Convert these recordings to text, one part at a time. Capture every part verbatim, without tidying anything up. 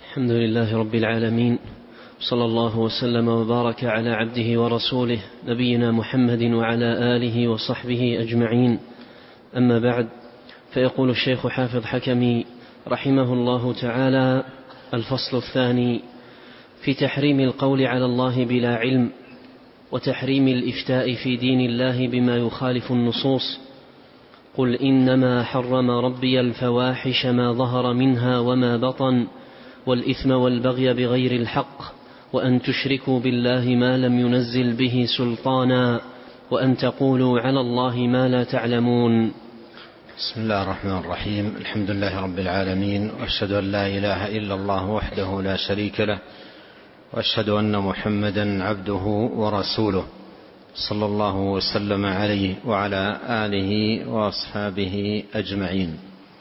الحمد لله رب العالمين، صلى الله وسلم وبارك على عبده ورسوله نبينا محمد وعلى آله وصحبه أجمعين. أما بعد، فيقول الشيخ حافظ حكمي رحمه الله تعالى: الفصل الثاني في تحريم القول على الله بلا علم، وتحريم الإفتاء في دين الله بما يخالف النصوص. قل إنما حرم ربي الفواحش ما ظهر منها وما بطن، والإثم والبغي بغير الحق، وأن تشركوا بالله ما لم ينزل به سلطانا، وأن تقولوا على الله ما لا تعلمون. بسم الله الرحمن الرحيم. الحمد لله رب العالمين، وأشهد أن لا إله إلا الله وحده لا شريك له، وأشهد أن محمدا عبده ورسوله، صلى الله وسلم عليه وعلى آله وأصحابه أجمعين.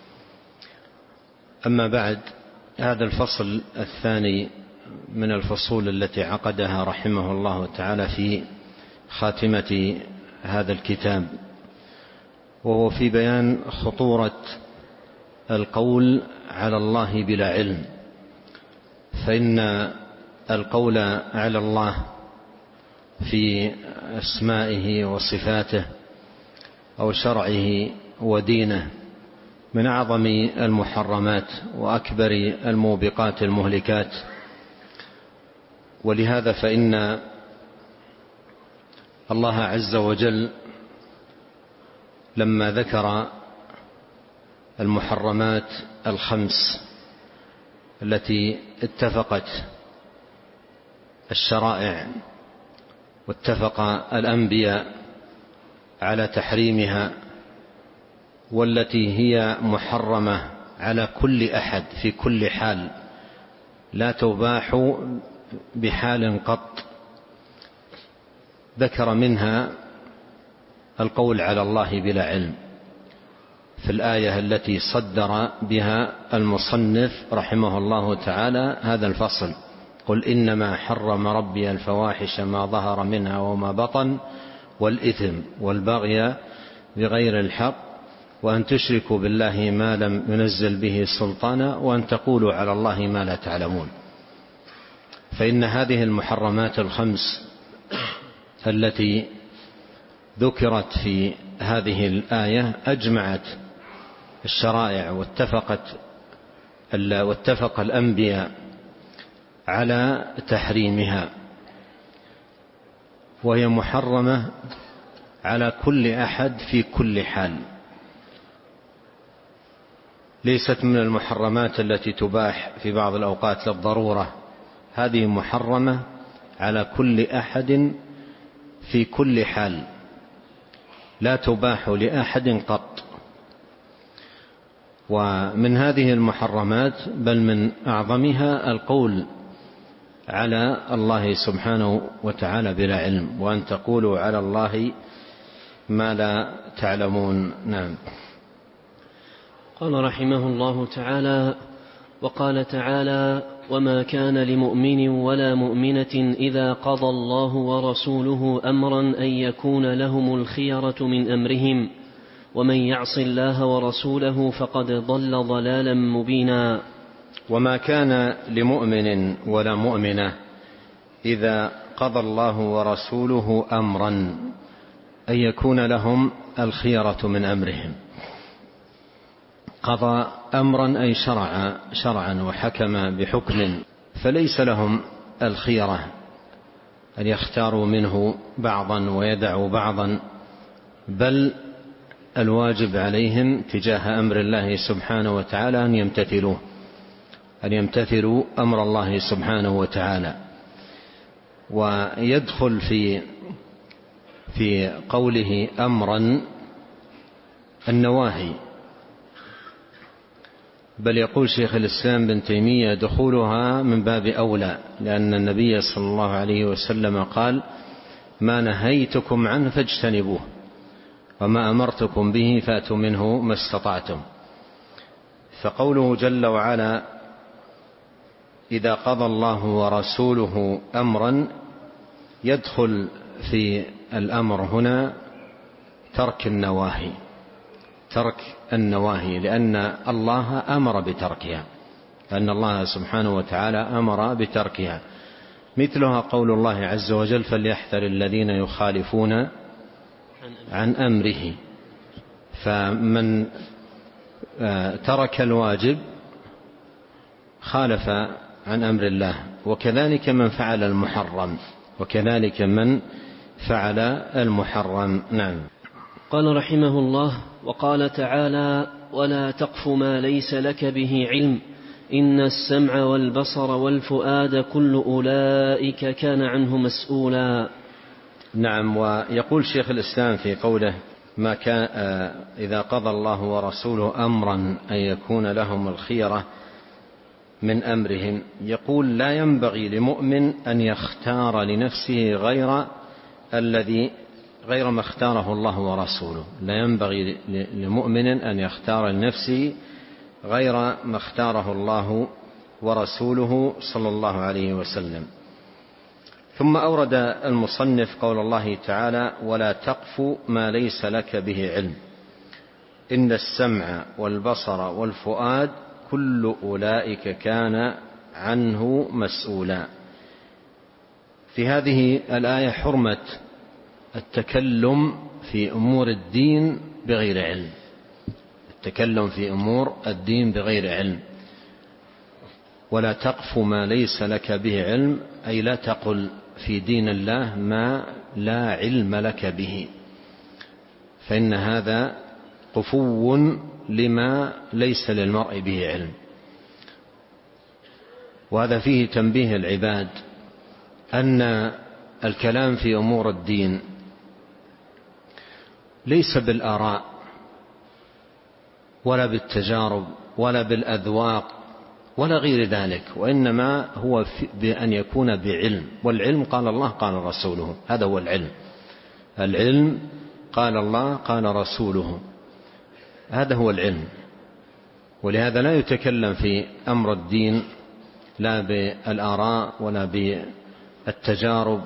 أما بعد، هذا الفصل الثاني من الفصول التي عقدها رحمه الله تعالى في خاتمة هذا الكتاب، وهو في بيان خطورة القول على الله بلا علم. فإن القول على الله في أسمائه وصفاته أو شرعه ودينه من أعظم المحرمات وأكبر الموبقات المهلكات. ولهذا فإن الله عز وجل لما ذكر المحرمات الخمس التي اتفقت الشرائع واتفق الأنبياء على تحريمها، والتي هي محرمة على كل أحد في كل حال، لا تباح بحال قط، ذكر منها القول على الله بلا علم في الآية التي صدر بها المصنف رحمه الله تعالى هذا الفصل: قل إنما حرم ربي الفواحش ما ظهر منها وما بطن، والإثم والبغي بغير الحق، وأن تشركوا بالله ما لم ينزل به سلطانا، وأن تقولوا على الله ما لا تعلمون. فإن هذه المحرمات الخمس التي ذكرت في هذه الآية أجمعت الشرائع واتفقت واتفق الأنبياء على تحريمها، وهي محرمة على كل أحد في كل حال، ليست من المحرمات التي تباح في بعض الأوقات للضرورة. هذه محرمة على كل أحد في كل حال، لا تباح لأحد قط. ومن هذه المحرمات بل من أعظمها القول على الله سبحانه وتعالى بلا علم، وأن تقولوا على الله ما لا تعلمون. نعم. قال رحمه الله تعالى: وقال تعالى: وما كان لمؤمن ولا مؤمنة إذا قضى الله ورسوله أمرا أن يكون لهم الخيرة من أمرهم، ومن يعص الله ورسوله فقد ضل ضلالا مبينا. وما كان لمؤمن ولا مؤمنة إذا قضى الله ورسوله أمرا أن يكون لهم الخيرة من أمرهم. قضى أمرا أي شرع شرعا وحكم بحكم، فليس لهم الخيرة أن يختاروا منه بعضا ويدعوا بعضا، بل الواجب عليهم تجاه أمر الله سبحانه وتعالى أن يمتثلوه أن يمتثلوا أمر الله سبحانه وتعالى. ويدخل في في قوله أمرا النواهي، بل يقول شيخ الإسلام بن تيمية دخولها من باب أولى، لأن النبي صلى الله عليه وسلم قال: ما نهيتكم عنه فاجتنبوه، وما أمرتكم به فأتوا منه ما استطعتم. فقوله جل وعلا: إذا قضى الله ورسوله أمرا، يدخل في الأمر هنا ترك النواهي ترك النواهي لأن الله أمر بتركها، أن الله سبحانه وتعالى أمر بتركها. مثلها قول الله عز وجل: فليحذر الذين يخالفون عن أمره. فمن ترك الواجب خالف عن أمر الله، وكذلك من فعل المحرم وكذلك من فعل المحرم. نعم. قال رحمه الله: وقال تعالى: ولا تقف ما ليس لك به علم إن السمع والبصر والفؤاد كل أولئك كان عنه مسؤولا. نعم. ويقول شيخ الإسلام في قوله: ما كان إذا قضى الله ورسوله أمرا أن يكون لهم الخيرة من أمرهم، يقول: لا ينبغي لمؤمن أن يختار لنفسه غير الذي غير ما اختاره الله ورسوله. لا ينبغي لمؤمن أن يختار لنفسه غير ما اختاره الله ورسوله صلى الله عليه وسلم. ثم أورد المصنف قول الله تعالى: ولا تقف ما ليس لك به علم إن السمع والبصر والفؤاد كل أولئك كان عنه مسؤولا. في هذه الآية حرمة التكلم في أمور الدين بغير علم، التكلم في أمور الدين بغير علم. ولا تقف ما ليس لك به علم، أي لا تقل في دين الله ما لا علم لك به، فإن هذا قفو لما ليس للمرء به علم. وهذا فيه تنبيه العباد أن الكلام في أمور الدين ليس بالآراء ولا بالتجارب ولا بالأذواق ولا غير ذلك، وإنما هو بأن يكون بعلم. والعلم قال الله قال رسوله، هذا هو العلم. العلم قال الله قال رسوله، هذا هو العلم. ولهذا لا يتكلم في أمر الدين لا بالآراء ولا بالتجارب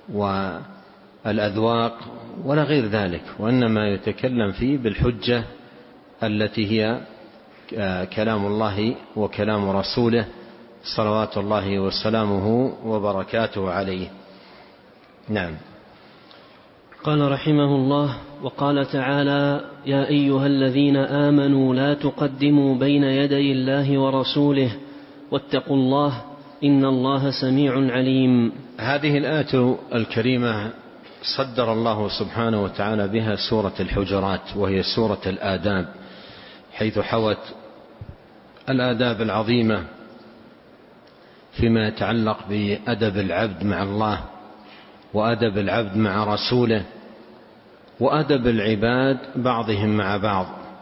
والأذواق ولا غير ذلك، وإنما يتكلم فيه بالحجة التي هي كلام الله وكلام رسوله صلوات الله وسلامه وبركاته عليه. نعم. قال رحمه الله: وقال تعالى: يا أيها الذين آمنوا لا تقدموا بين يدي الله ورسوله واتقوا الله إن الله سميع عليم. هذه الآية الكريمة صدر الله سبحانه وتعالى بها سورة الحجرات، وهي سورة الآداب، حيث حوت الآداب العظيمة فيما يتعلق بأدب العبد مع الله وأدب العبد مع رسوله وأدب العباد بعضهم مع بعض.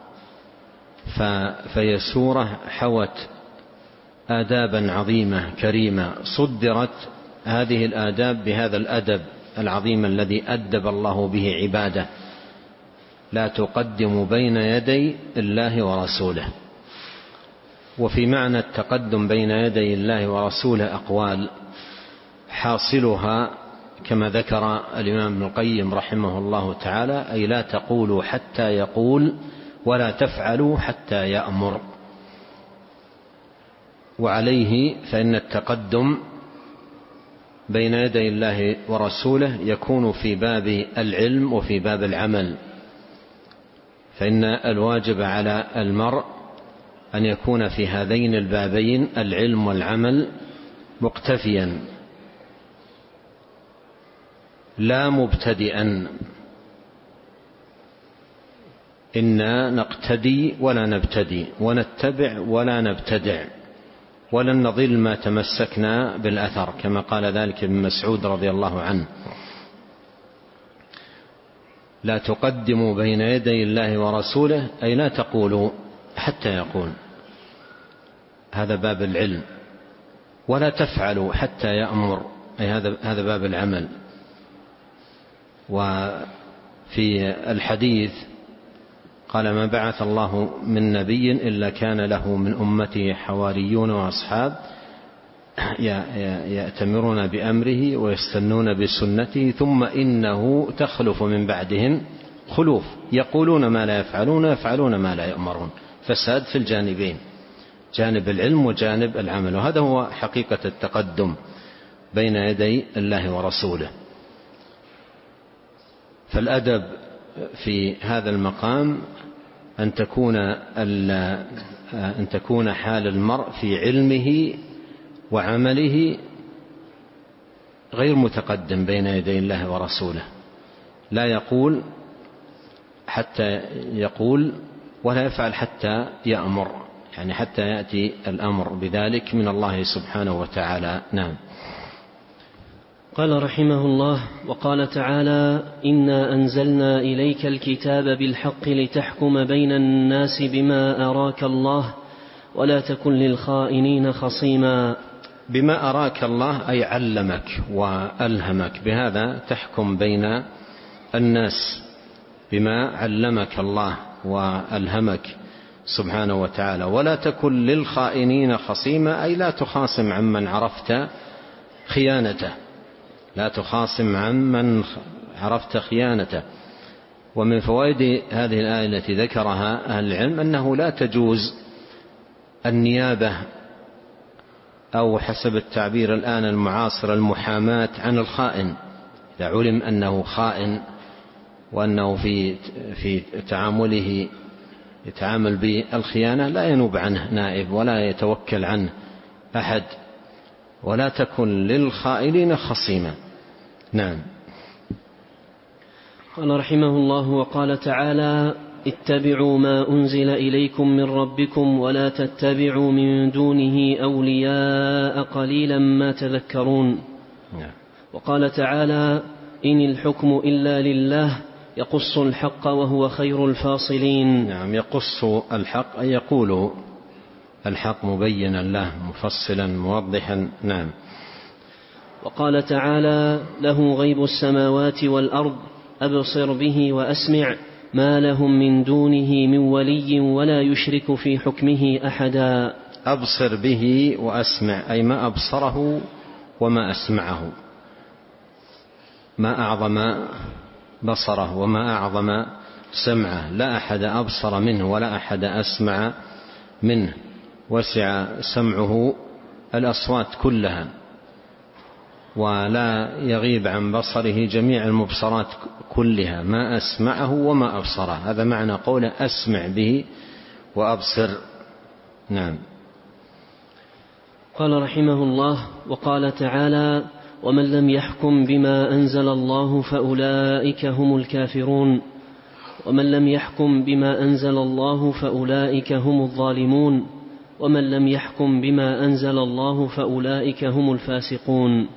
فهي سورة حوت آدابا عظيمة كريمة، صدرت هذه الآداب بهذا الأدب العظيم الذي أدب الله به عباده: لا تقدموا بين يدي الله ورسوله. وفي معنى التقدم بين يدي الله ورسوله أقوال، حاصلها كما ذكر الإمام ابن القيم رحمه الله تعالى: أي لا تقولوا حتى يقول ولا تفعلوا حتى يأمر. وعليه فإن التقدم بين يدي الله ورسوله يكون في باب العلم وفي باب العمل، فإن الواجب على المرء أن يكون في هذين البابين العلم والعمل مقتفيا لا مبتدئا. إنا نقتدي ولا نبتدي، ونتبع ولا نبتدع، ولن نضل ما تمسكنا بالأثر، كما قال ذلك ابن مسعود رضي الله عنه: لا تقدموا بين يدي الله ورسوله، أي لا تقولوا حتى يقول، هذا باب العلم. ولا تفعلوا حتى يأمر، أي هذا هذا باب العمل. وفي الحديث قال: ما بعث الله من نبي إلا كان له من أمته حواريون وأصحاب يأتمرون بأمره ويستنون بسنته، ثم إنه تخلف من بعدهم خلوف يقولون ما لا يفعلون ويفعلون ما لا يؤمرون. فساد في الجانبين، جانب العلم وجانب العمل، وهذا هو حقيقة التقدم بين يدي الله ورسوله. فالأدب في هذا المقام أن تكون أن تكون حال المرء في علمه وعمله غير متقدم بين يدي الله ورسوله، لا يقول حتى يقول ولا يفعل حتى يأمر، يعني حتى يأتي الأمر بذلك من الله سبحانه وتعالى. نعم. قال رحمه الله: وقال تعالى: إنا أنزلنا إليك الكتاب بالحق لتحكم بين الناس بما أراك الله ولا تكن للخائنين خصيما. بما أراك الله أي علمك وألهمك، بهذا تحكم بين الناس، بما علمك الله وألهمك سبحانه وتعالى. ولا تكن للخائنين خصيما أي لا تخاصم عمن عرفت خيانته، لا تخاصم عمن عرفت خيانته. ومن فوائد هذه الآية التي ذكرها أهل العلم أنه لا تجوز النيابة أو حسب التعبير الآن المعاصر المحاماة عن الخائن. إذا علم أنه خائن وأنه في في تعامله يتعامل بالخيانة لا ينوب عنه نائب ولا يتوكل عنه أحد. ولا تكن للخائنين خصيما. نعم. قال رحمه الله: وقال تعالى: اتبعوا ما أنزل إليكم من ربكم ولا تتبعوا من دونه أولياء قليلا ما تذكرون. نعم. وقال تعالى: إن الحكم إلا لله يقص الحق وهو خير الفاصلين. نعم. يقص الحق أي يقول الحق مبينا له مفصلا موضحا. نعم. وقال تعالى: له غيب السماوات والأرض أبصر به وأسمع ما لهم من دونه من ولي ولا يشرك في حكمه أحدا. أبصر به وأسمع أي ما أبصره وما أسمعه، ما أعظم بصره وما أعظم سمعه، لا أحد أبصر منه ولا أحد أسمع منه. وسع سمعه الأصوات كلها ولا يغيب عن بصره جميع المبصرات كلها، ما أسمعه وما أبصره. هذا معنى قوله أسمع به وأبصر. نعم. قال رحمه الله: وقال تعالى: ومن لم يحكم بما أنزل الله فأولئك هم الكافرون ومن لم يحكم بما أنزل الله فأولئك هم الظالمون ومن لم يحكم بما أنزل الله فأولئك هم الفاسقون.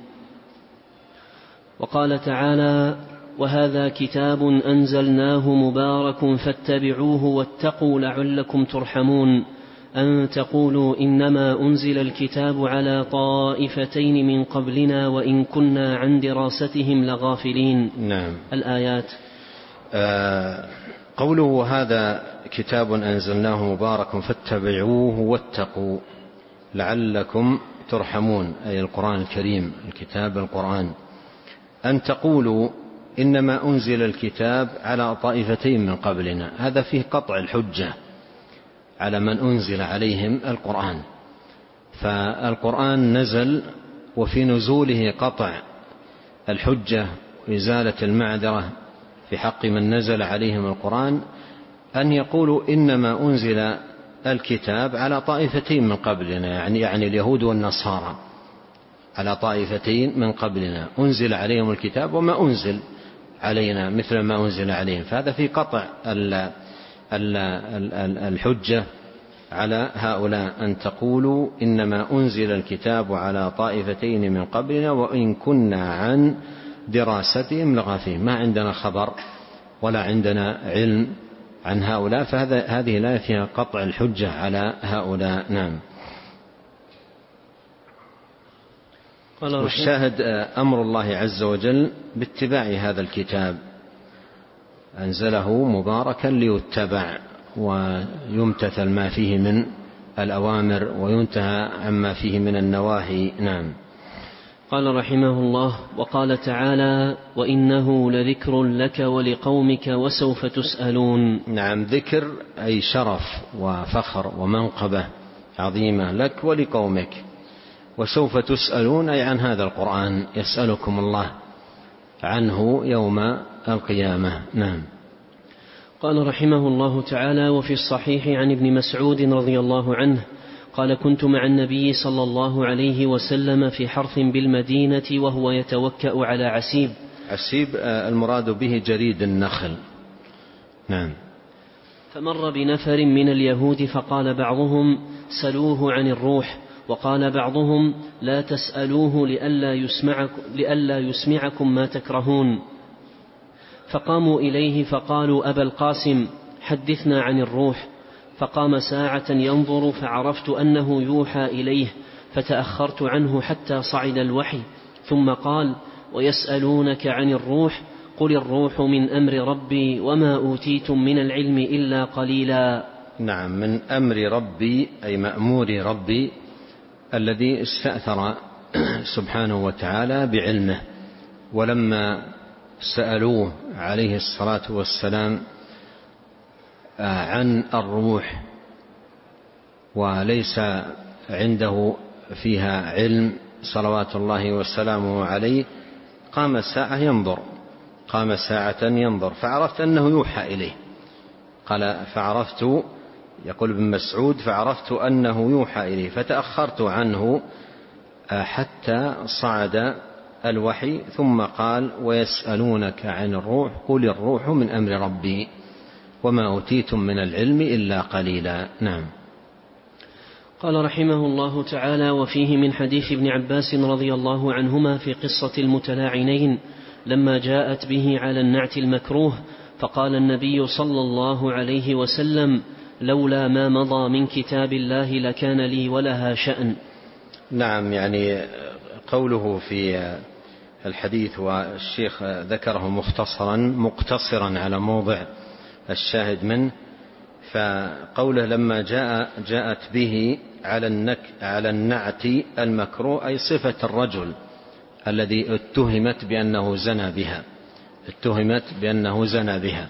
وقال تعالى: وهذا كتاب أنزلناه مبارك فاتبعوه واتقوا لعلكم ترحمون أن تقولوا إنما أنزل الكتاب على طائفتين من قبلنا وإن كنا عن دراستهم لغافلين. نعم. الآيات. آه قوله هذا كتاب أنزلناه مبارك فاتبعوه واتقوا لعلكم ترحمون، أي القرآن الكريم، الكتاب القرآن. أن تقولوا إنما أنزل الكتاب على طائفتين من قبلنا، هذا فيه قطع الحجة على من أنزل عليهم القرآن. فالقرآن نزل وفي نزوله قطع الحجة وإزالة المعذرة في حق من نزل عليهم القرآن. أن يقولوا إنما أنزل الكتاب على طائفتين من قبلنا، يعني, يعني اليهود والنصارى، على طائفتين من قبلنا أنزل عليهم الكتاب وما أنزل علينا مثل ما أنزل عليهم. فهذا في قطع الحجة على هؤلاء. أن تقولوا إنما أنزل الكتاب على طائفتين من قبلنا وإن كنا عن دراستهم لغافلين، ما عندنا خبر ولا عندنا علم عن هؤلاء. فهذه الآية فيها قطع الحجة على هؤلاء. نعم. والشاهد أمر الله عز وجل باتباع هذا الكتاب، أنزله مباركا ليتبع ويمتثل ما فيه من الأوامر وينتهى عما فيه من النواهي. نعم. قال رحمه الله: وقال تعالى: وإنه لذكر لك ولقومك وسوف تسألون. نعم. ذكر أي شرف وفخر ومنقبة عظيمة لك ولقومك، وسوف تسألون أي عن هذا القرآن يسألكم الله عنه يوم القيامة. نعم. قال رحمه الله تعالى: وفي الصحيح عن ابن مسعود رضي الله عنه قال: كنت مع النبي صلى الله عليه وسلم في حرث بالمدينة وهو يتوكأ على عسيب. عسيب المراد به جريد النخل. نعم. فمر بنفر من اليهود فقال بعضهم: سلوه عن الروح، وقال بعضهم: لا تسألوه لئلا يسمعكم, لئلا يسمعكم ما تكرهون. فقاموا إليه فقالوا: أبا القاسم حدثنا عن الروح. فقام ساعة ينظر فعرفت أنه يوحى إليه، فتأخرت عنه حتى صعد الوحي، ثم قال: ويسألونك عن الروح قل الروح من أمر ربي وما أوتيتم من العلم إلا قليلا. نعم، من أمر ربي أي مأمور ربي الذي استأثر سبحانه وتعالى بعلمه. ولما سألوه عليه الصلاة والسلام عن الروح وليس عنده فيها علم صلوات الله وسلامه عليه، قام ساعة ينظر قام ساعة ينظر فعرفت أنه يوحى إليه. قال: فعرفت، يقول ابن مسعود، فعرفت أنه يوحى إليه فتأخرت عنه حتى صعد الوحي، ثم قال: ويسألونك عن الروح قل الروح من أمر ربي وما أوتيتم من العلم إلا قليلا. نعم. قال رحمه الله تعالى: وفيه من حديث ابن عباس رضي الله عنهما في قصة المتلاعنين لما جاءت به على النعت المكروه، فقال النبي صلى الله عليه وسلم: لولا ما مضى من كتاب الله لكان لي ولها شأن. نعم، يعني قوله في الحديث والشيخ ذكره مختصرا مقتصرا على موضع الشاهد منه، فقوله لما جاء جاءت به على النك على النعت المكروه أي صفة الرجل الذي اتهمت بأنه زنى بها اتهمت بأنه زنى بها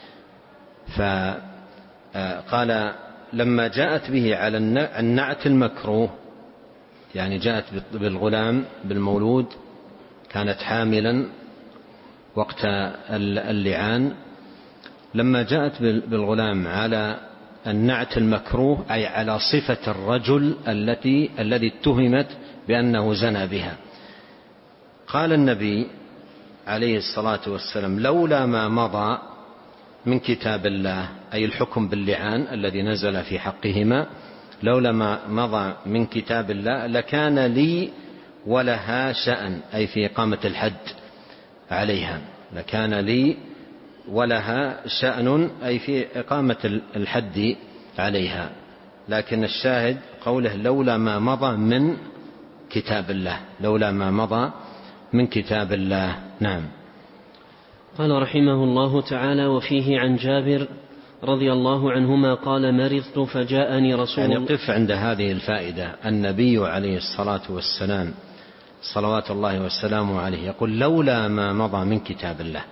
فقال لما جاءت به على النعت المكروه، يعني جاءت بالغلام بالمولود، كانت حاملا وقت اللعان، لما جاءت بالغلام على النعت المكروه أي على صفة الرجل التي الذي اتهمت بأنه زنى بها، قال النبي عليه الصلاة والسلام: لولا ما مضى من كتاب الله، أي الحكم باللعان الذي نزل في حقهما، لولا ما مضى من كتاب الله لكان لي ولها شأن، أي في إقامة الحد عليها، لكان لي ولها شأن أي في إقامة الحد عليها. لكن الشاهد قوله لولا ما مضى من كتاب الله، لولا ما مضى من كتاب الله. نعم. قال رحمه الله تعالى: وفيه عن جابر رضي الله عنهما قال: مرضت فجاءني رسول الله. يعني قف عند هذه الفائدة. النبي عليه الصلاة والسلام صلوات الله والسلام عليه يقول: لولا ما مضى من كتاب الله،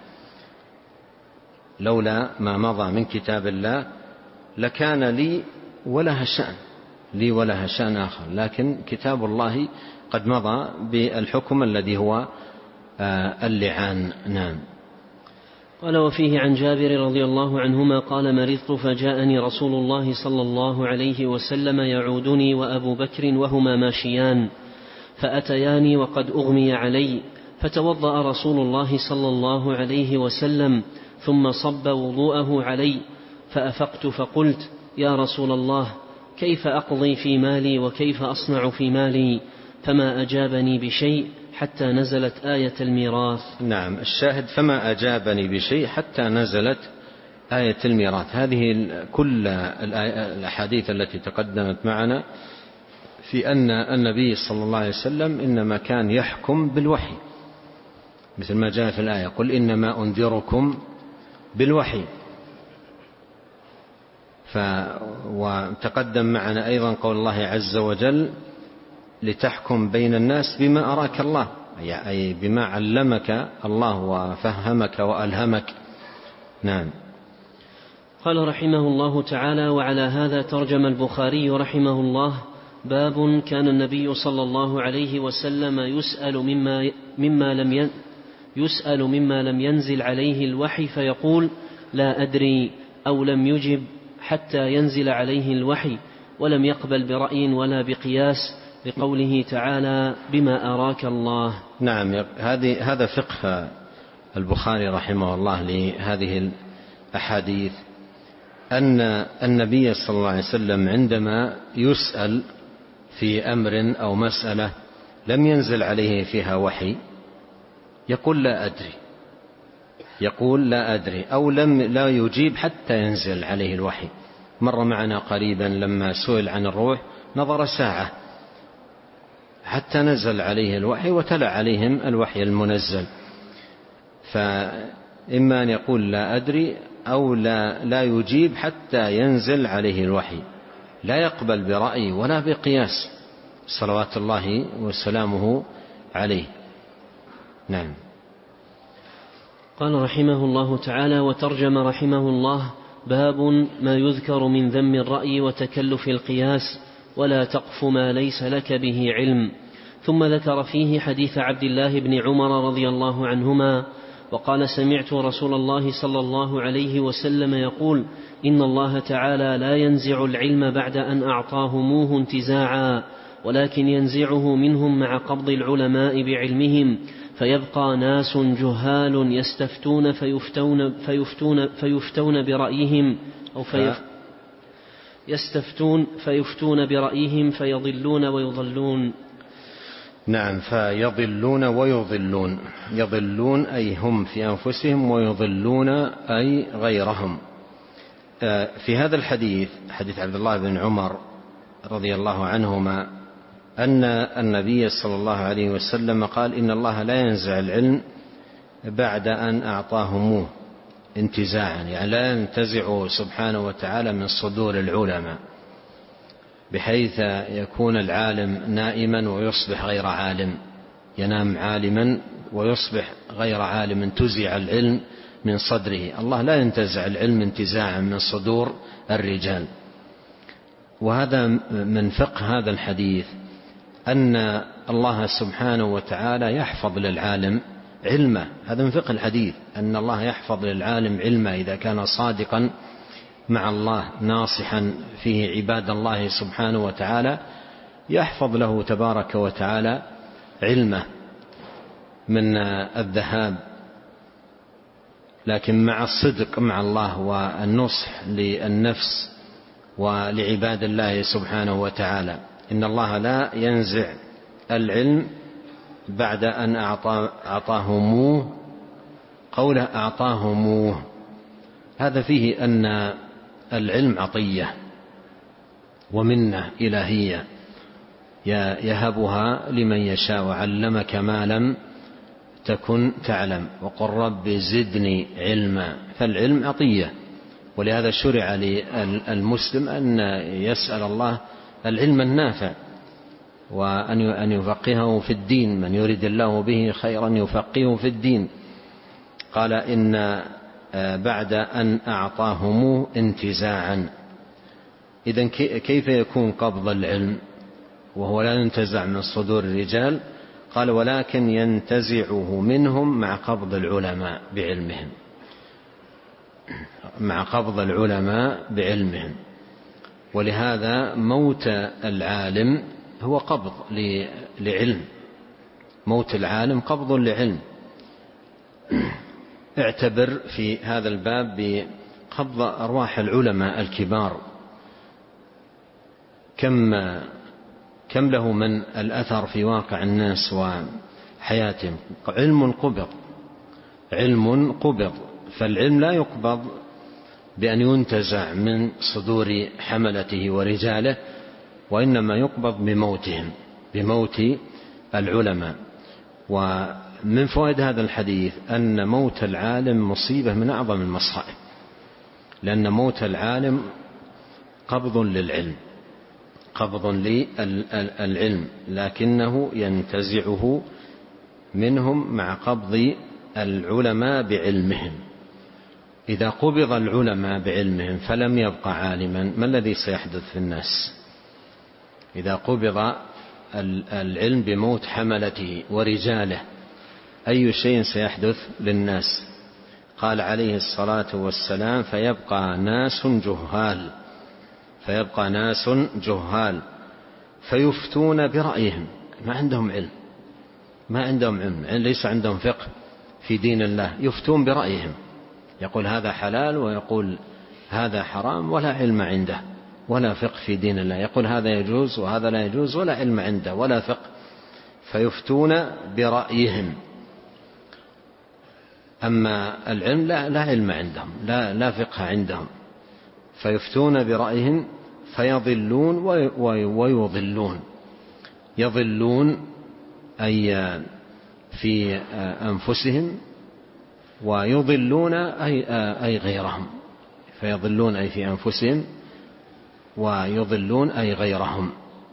لولا ما مضى من كتاب الله لكان لي ولها شأن، لي ولها شأن آخر، لكن كتاب الله قد مضى بالحكم الذي هو اللعان. نعم. قال: وفيه عن جابر رضي الله عنهما قال: مرضت فجاءني رسول الله صلى الله عليه وسلم يعودني وأبو بكر وهما ماشيان، فأتياني وقد أغمي علي، فتوضأ رسول الله صلى الله عليه وسلم ثم صب وضوءه علي، فأفقت فقلت: يا رسول الله، كيف أقضي في مالي وكيف أصنع في مالي؟ فما أجابني بشيء حتى نزلت آية الميراث. نعم، الشاهد فما أجابني بشيء حتى نزلت آية الميراث. هذه كل الأحاديث التي تقدمت معنا في أن النبي صلى الله عليه وسلم إنما كان يحكم بالوحي، مثل ما جاء في الآية: قل إنما أنذركم بالوحي. ف وتقدم معنا أيضا قول الله عز وجل: لتحكم بين الناس بما أراك الله، أي بما علمك الله وفهمك وألهمك. نعم. قال رحمه الله تعالى: وعلى هذا ترجم البخاري رحمه الله: باب كان النبي صلى الله عليه وسلم يسأل مما, مما لم ين يسأل مما لم ينزل عليه الوحي فيقول: لا أدري، أو لم يجب حتى ينزل عليه الوحي، ولم يقبل برأي ولا بقياس، لقوله تعالى: بما أراك الله. نعم، هذا فقه البخاري رحمه الله لهذه الأحاديث، أن النبي صلى الله عليه وسلم عندما يسأل في أمر أو مسألة لم ينزل عليه فيها وحي يقول: لا أدري، يقول لا أدري، أو لم لا يجيب حتى ينزل عليه الوحي. مر معنا قريبا لما سئل عن الروح نظر ساعة حتى نزل عليه الوحي وتلا عليهم الوحي المنزل. فإما أن يقول لا أدري أو لا, لا يجيب حتى ينزل عليه الوحي، لا يقبل برأي ولا بقياس صلوات الله وسلامه عليه. نعم. قال رحمه الله تعالى: وترجم رحمه الله: باب ما يذكر من ذم الرأي وتكلف القياس، ولا تقف ما ليس لك به علم. ثم ذكر فيه حديث عبد الله بن عمر رضي الله عنهما وقال: سمعت رسول الله صلى الله عليه وسلم يقول: إن الله تعالى لا ينزع العلم بعد أن أعطاهموه انتزاعا، ولكن ينزعه منهم مع قبض العلماء بعلمهم، فيبقى ناس جهال يستفتون فيفتون, فيفتون, فيفتون برأيهم أو فيف يستفتون فيفتون برأيهم فيضلون ويضلون. نعم، فيضلون ويضلون، يضلون أي هم في أنفسهم، ويضلون أي غيرهم. في هذا الحديث، حديث عبد الله بن عمر رضي الله عنهما، أن النبي صلى الله عليه وسلم قال: إن الله لا ينزع العلم بعد أن أعطاهموه انتزاعا، يعني لا ينتزعه سبحانه وتعالى من صدور العلماء بحيث يكون العالم نائما ويصبح غير عالم، ينام عالما ويصبح غير عالم، انتزع العلم من صدره. الله لا ينتزع العلم انتزاعا من صدور الرجال. وهذا من فقه هذا الحديث، أن الله سبحانه وتعالى يحفظ للعالم علمه. هذا من فقه الحديث، أن الله يحفظ للعالم علمه إذا كان صادقا مع الله ناصحا فيه عباد الله سبحانه وتعالى، يحفظ له تبارك وتعالى علمه من الذهاب، لكن مع الصدق مع الله والنصح للنفس ولعباد الله سبحانه وتعالى. إن الله لا ينزع العلم بعد أن أعطى أعطاهموه، قوله أعطاهموه هذا فيه أن العلم عطية ومنة إلهية يهبها لمن يشاء، وعلمك ما لم تكن تعلم، وقل رب زدني علما. فالعلم عطية، ولهذا شرع للمسلم أن يسأل الله العلم النافع وأن يفقهه في الدين، من يريد الله به خيرا يفقهه في الدين. قال: إن بعد أن أعطاهموه انتزاعا. إذن كيف يكون قبض العلم وهو لا ينتزع من صدور الرجال؟ قال: ولكن ينتزعه منهم مع قبض العلماء بعلمهم، مع قبض العلماء بعلمهم. ولهذا موت العالم هو قبض لعلم، موت العالم قبض لعلم. اعتبر في هذا الباب بقبض أرواح العلماء الكبار، كم كم له من الأثر في واقع الناس وحياتهم. علم قبض، علم قبض. فالعلم لا يقبض بأن ينتزع من صدور حملته ورجاله، وإنما يقبض بموتهم، بموت العلماء. ومن فوائد هذا الحديث أن موت العالم مصيبة من أعظم المصائب، لأن موت العالم قبض للعلم، قبض للعلم، لكنه ينتزعه منهم مع قبض العلماء بعلمهم. إذا قبض العلماء بعلمهم فلم يبقى عالما، ما الذي سيحدث في الناس؟ إذا قبض العلم بموت حملته ورجاله أي شيء سيحدث للناس؟ قال عليه الصلاة والسلام: فيبقى ناس جهال فيبقى ناس جهال فيفتون برأيهم، ما عندهم علم ما عندهم علم ليس عندهم فقه في دين الله، يفتون برأيهم، يقول هذا حلال ويقول هذا حرام، ولا علم عنده ولا فقه في دين الله، يقول هذا يجوز وهذا لا يجوز، ولا علم عنده ولا فقه، فيفتون برأيهم. أما العلم لا, لا علم عندهم، لا, لا فقه عندهم، فيفتون برأيهم فيضلون ويضلون. يضلون أي في أنفسهم، ويضلون أي, أي غيرهم. فيضلون أي في أنفسهم، ويضلون أي غيرهم.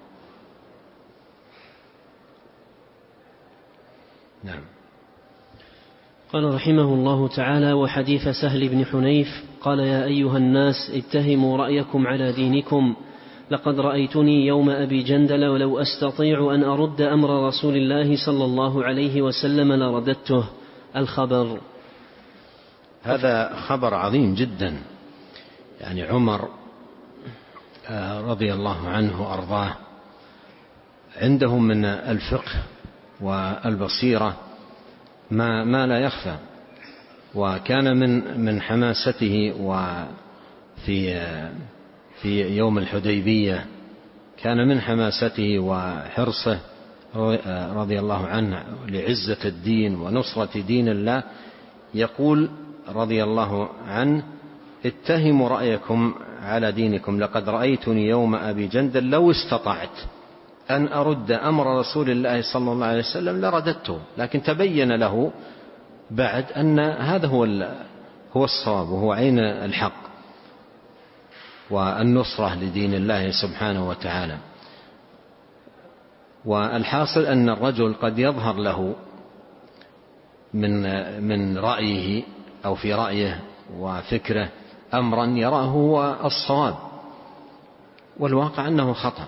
نعم. قال رحمه الله تعالى: وحديث سهل بن حنيف قال: يا أيها الناس اتهموا رأيكم على دينكم، لقد رأيتني يوم أبي جندل ولو أستطيع أن أرد أمر رسول الله صلى الله عليه وسلم لرددته. الخبر. هذا خبر عظيم جدا، يعني عمر رضي الله عنه وأرضاه عنده من الفقه والبصيرة ما, ما لا يخفى، وكان من من حماسته وفي في يوم الحديبية كان من حماسته وحرصه رضي الله عنه لعزة الدين ونصرة دين الله، يقول رضي الله عنه: اتهموا رأيكم على دينكم، لقد رأيتني يوم أبي جندل لو استطعت أن أرد أمر رسول الله صلى الله عليه وسلم لرددته، لكن تبين له بعد أن هذا هو هو الصواب وهو عين الحق والنصرة لدين الله سبحانه وتعالى. والحاصل أن الرجل قد يظهر له من من رأيه أو في رأيه وفكره أمرا يراه هو الصواب، والواقع أنه خطأ،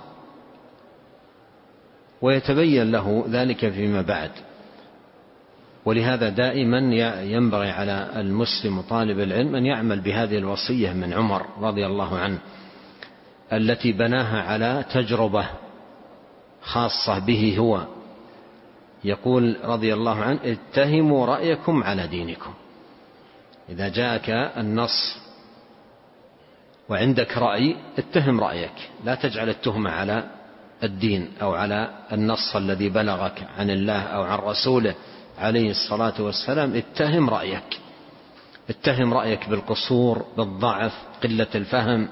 ويتبين له ذلك فيما بعد. ولهذا دائما ينبغي على المسلم طالب العلم أن يعمل بهذه الوصية من عمر رضي الله عنه التي بناها على تجربة خاصة به هو. يقول رضي الله عنه: اتهموا رأيكم على دينكم. إذا جاءك النص وعندك رأي اتهم رأيك، لا تجعل التهمة على الدين أو على النص الذي بلغك عن الله أو عن رسوله عليه الصلاة والسلام. اتهم رأيك، اتهم رأيك بالقصور، بالضعف، قلة الفهم،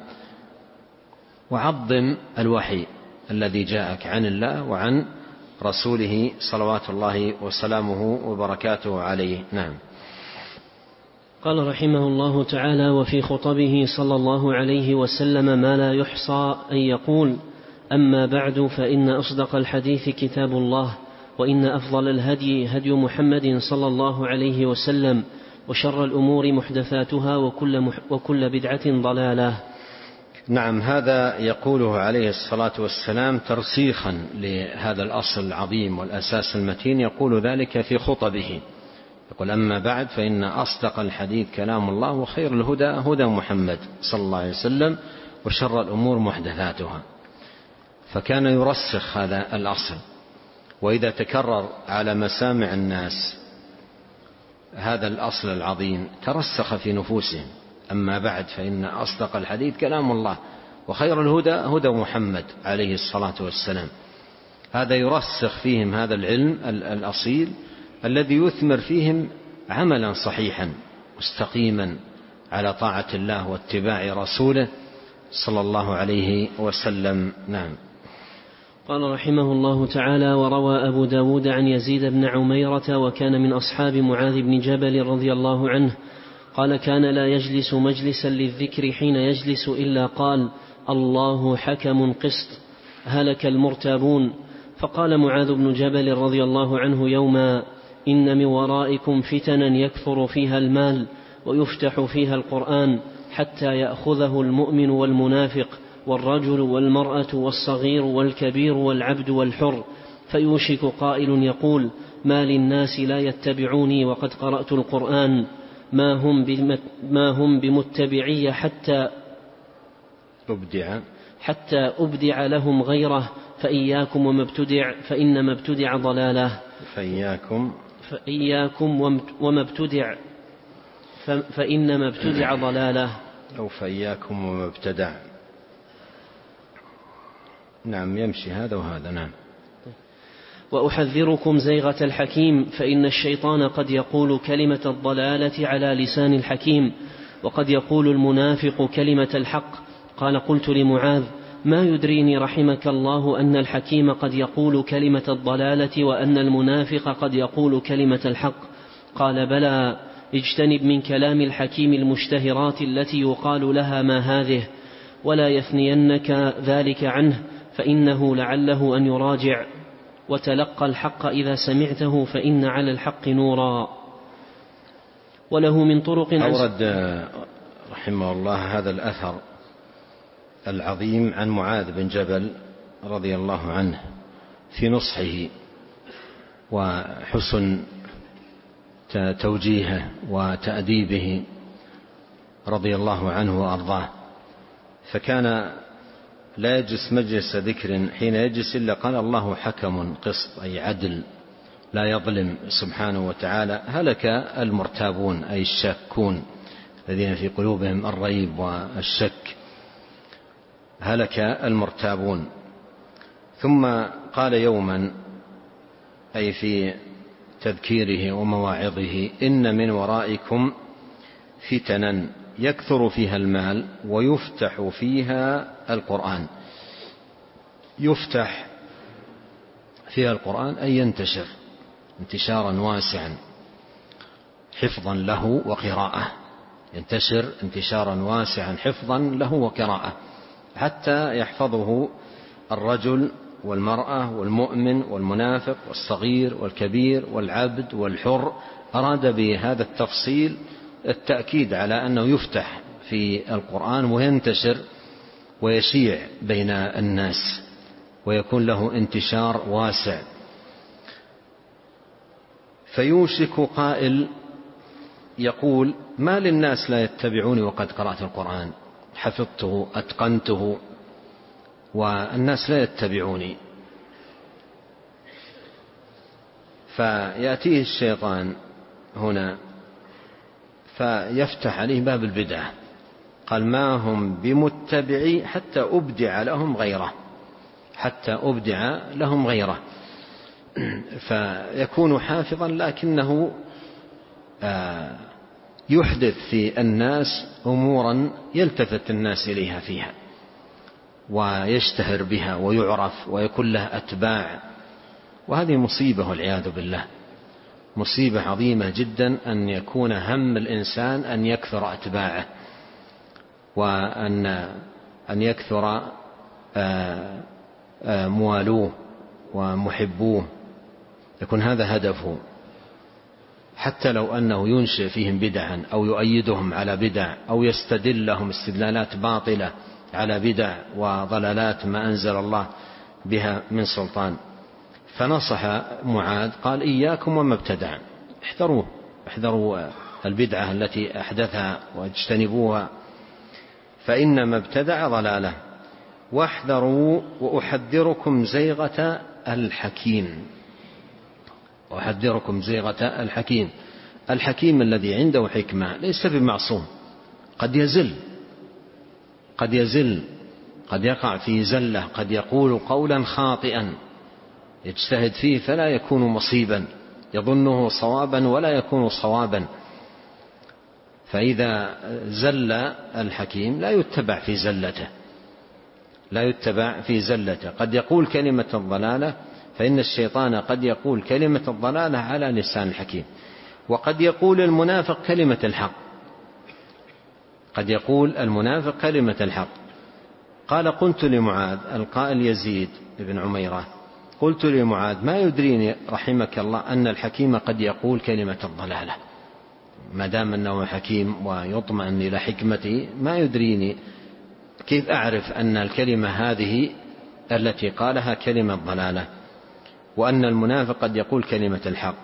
وعظم الوحي الذي جاءك عن الله وعن رسوله صلوات الله وسلامه وبركاته عليه. نعم. قال رحمه الله تعالى: وفي خطبه صلى الله عليه وسلم ما لا يحصى أن يقول: أما بعد فإن أصدق الحديث كتاب الله، وإن أفضل الهدي هدي محمد صلى الله عليه وسلم، وشر الأمور محدثاتها، وكل, مح وكل بدعة ضلالة. نعم. هذا يقوله عليه الصلاة والسلام ترسيخا لهذا الأصل العظيم والأساس المتين، يقول ذلك في خطبه، يقول: أما بعد فإن أصدق الحديث كلام الله، وخير الهدى هدى محمد صلى الله عليه وسلم، وشر الأمور محدثاتها. فكان يرسخ هذا الأصل، وإذا تكرر على مسامع الناس هذا الأصل العظيم ترسخ في نفوسهم. أما بعد فإن أصدق الحديث كلام الله، وخير الهدى هدى محمد عليه الصلاة والسلام. هذا يرسخ فيهم هذا العلم الأصيل الذي يثمر فيهم عملا صحيحا مستقيما على طاعة الله واتباع رسوله صلى الله عليه وسلم. نعم. قال رحمه الله تعالى: وروى أبو داود عن يزيد بن عميرة وكان من أصحاب معاذ بن جبل رضي الله عنه قال: كان لا يجلس مجلسا للذكر حين يجلس إلا قال: الله حكم قسط، هلك المرتابون. فقال معاذ بن جبل رضي الله عنه يوما: إن من ورائكم فتنا يكثر فيها المال، ويفتح فيها القرآن حتى يأخذه المؤمن والمنافق والرجل والمرأة والصغير والكبير والعبد والحر، فيوشك قائل يقول: ما للناس لا يتبعوني وقد قرأت القرآن، ما هم ما هم بمتبعي حتى أبدع حتى أبدع لهم غيره، فإياكم وما ابتدع فإنما ابتدع ضلاله فإياكم فإياكم وما ابتدع فإنما ابتدع ضلاله أو فإياكم وما ابتدع. نعم، يمشي هذا وهذا. نعم. وأحذركم زيغة الحكيم، فإن الشيطان قد يقول كلمة الضلالة على لسان الحكيم، وقد يقول المنافق كلمة الحق. قال: قلت لمعاذ: ما يدريني رحمك الله أن الحكيم قد يقول كلمة الضلالة وأن المنافق قد يقول كلمة الحق؟ قال: بلى، اجتنب من كلام الحكيم المشتهرات التي يقال لها ما هذه، ولا يثنينك ذلك عنه، فإنه لعله أن يراجع، وتلقى الحق إذا سمعته، فإن على الحق نورا. وله من طرق. أورد رحمه الله هذا الأثر العظيم عن معاذ بن جبل رضي الله عنه في نصحه وحسن توجيهه وتأديبه رضي الله عنه وأرضاه. فكان لا يجلس مجلس ذكر حين يجلس إلا قال: الله حكم قسط، أي عدل، لا يظلم سبحانه وتعالى. هلك المرتابون، أي الشاكون الذين في قلوبهم الريب والشك، هلك المرتابون. ثم قال يوما، أي في تذكيره ومواعظه: إن من ورائكم فتنا يكثر فيها المال ويفتح فيها القرآن. يفتح فيها القرآن أي ينتشر انتشارا واسعا، حفظا له وقراءة، ينتشر انتشارا واسعا حفظا له وقراءة، حتى يحفظه الرجل والمرأة والمؤمن والمنافق والصغير والكبير والعبد والحر. أراد بهذا التفصيل التأكيد على أنه يفتح في القرآن وينتشر ويشيع بين الناس ويكون له انتشار واسع. فيوشك قائل يقول: ما للناس لا يتبعوني وقد قرأت القرآن، حفظته أتقنته والناس لا يتبعوني. فيأتيه الشيطان هنا فيفتح عليه باب البدعة. قال: ما هم بمتبعي حتى أبدع لهم غيره، حتى أبدع لهم غيره. فيكون حافظا لكنه يحدث في الناس أمورا يلتفت الناس إليها فيها ويشتهر بها ويعرف ويكون له أتباع، وهذه مصيبة والعياذ بالله، مصيبة عظيمة جدا أن يكون هم الإنسان أن يكثر أتباعه وأن أن يكثر موالوه ومحبوه، يكون هذا هدفه، حتى لو أنه ينشئ فيهم بدعا أو يؤيدهم على بدع أو يستدل لهم استدلالات باطلة على بدع وضلالات ما أنزل الله بها من سلطان. فنصح معاذ قال: إياكم وما ابتدع، احذروه، احذروا البدعة التي أحدثها واجتنبوها، فإنما ابتدع ضلاله. واحذروا وأحذركم زيغة الحكيم، وأحذركم زيغة الحكيم. الحكيم الذي عنده حكمة ليس بمعصوم، قد يزل قد يزل قد يقع في زلة، قد يقول قولا خاطئا يجتهد فيه فلا يكون مصيبا، يظنه صوابا ولا يكون صوابا. فإذا زل الحكيم لا يتبع في زلته، لا يتبع في زلته. قد يقول كلمة الضلالة، فإن الشيطان قد يقول كلمة الضلالة على لسان الحكيم، وقد يقول المنافق كلمة الحق، قد يقول المنافق كلمة الحق. قال: قلت لمعاذ، القائل يزيد بن عميرة، قلت لمعاذ: ما يدريني رحمك الله أن الحكيم قد يقول كلمة الضلالة، ما دام أنه حكيم ويطمئن إلى حكمته ما يدريني كيف أعرف أن الكلمة هذه التي قالها كلمة ضلالة، وأن المنافق قد يقول كلمة الحق.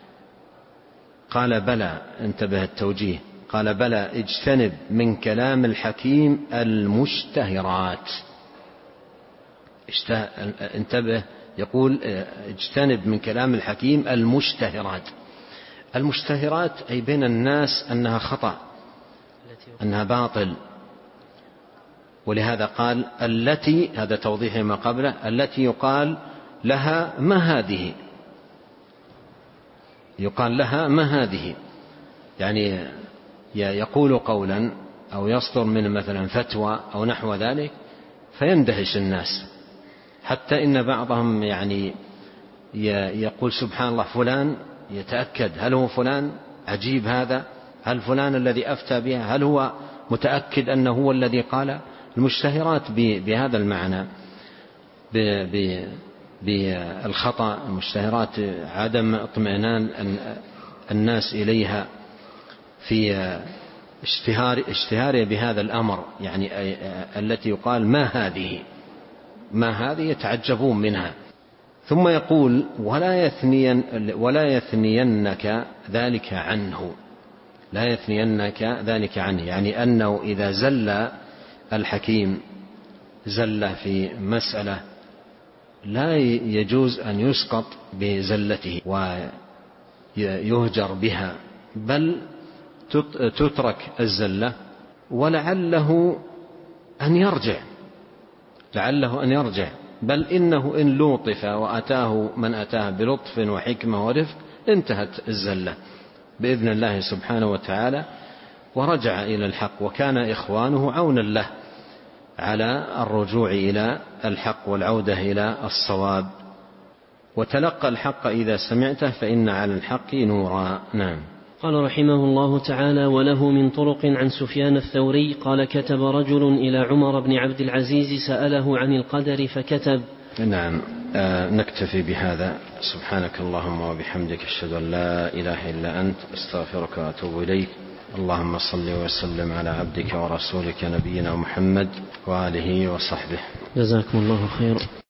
قال بلى، انتبه التوجيه، قال بلى اجتنب من كلام الحكيم المشتهرات. انتبه، يقول اجتنب من كلام الحكيم المشتهرات. المشتهرات أي بين الناس أنها خطأ، أنها باطل. ولهذا قال التي، هذا توضيح ما قبله، التي يقال لها ما هذه، يقال لها ما هذه، يعني يقول قولا أو يصدر منه مثلا فتوى أو نحو ذلك فيندهش الناس، حتى إن بعضهم يعني يقول سبحان الله فلان، يتأكد هل هو فلان، عجيب هذا، هل فلان الذي أفتى بها هل هو متأكد أنه هو الذي قال. المشتهرات بهذا المعنى بالخطأ، المشتهرات عدم اطمئنان الناس إليها في اشتهار اشتهاره بهذا الأمر، يعني التي يقال ما هذه، ما هذه يتعجبون منها. ثم يقول ولا يثنين ولا يثنينك ذلك عنه، لا يثنينك ذلك عنه، يعني أنه إذا زل الحكيم زل في مسألة لا يجوز أن يسقط بزلته ويهجر بها، بل تترك الزلة ولعله أن يرجع، لعله أن يرجع، بل إنه إن لوطف وأتاه من أتاه بلطف وحكمة ورفق انتهت الزلة بإذن الله سبحانه وتعالى، ورجع إلى الحق، وكان إخوانه عونا له على الرجوع إلى الحق والعودة إلى الصواب. وتلقى الحق إذا سمعته فإن على الحق نورا. نعم. قال رحمه الله تعالى وله من طرق عن سفيان الثوري قال كتب رجل إلى عمر بن عبد العزيز سأله عن القدر فكتب. نعم. آه نكتفي بهذا. سبحانك اللهم وبحمدك أشهد أن لا إله إلا أنت أستغفرك وأتوب إليك. اللهم صل وسلم على عبدك ورسولك نبينا محمد وآله وصحبه. جزاكم الله خيرا.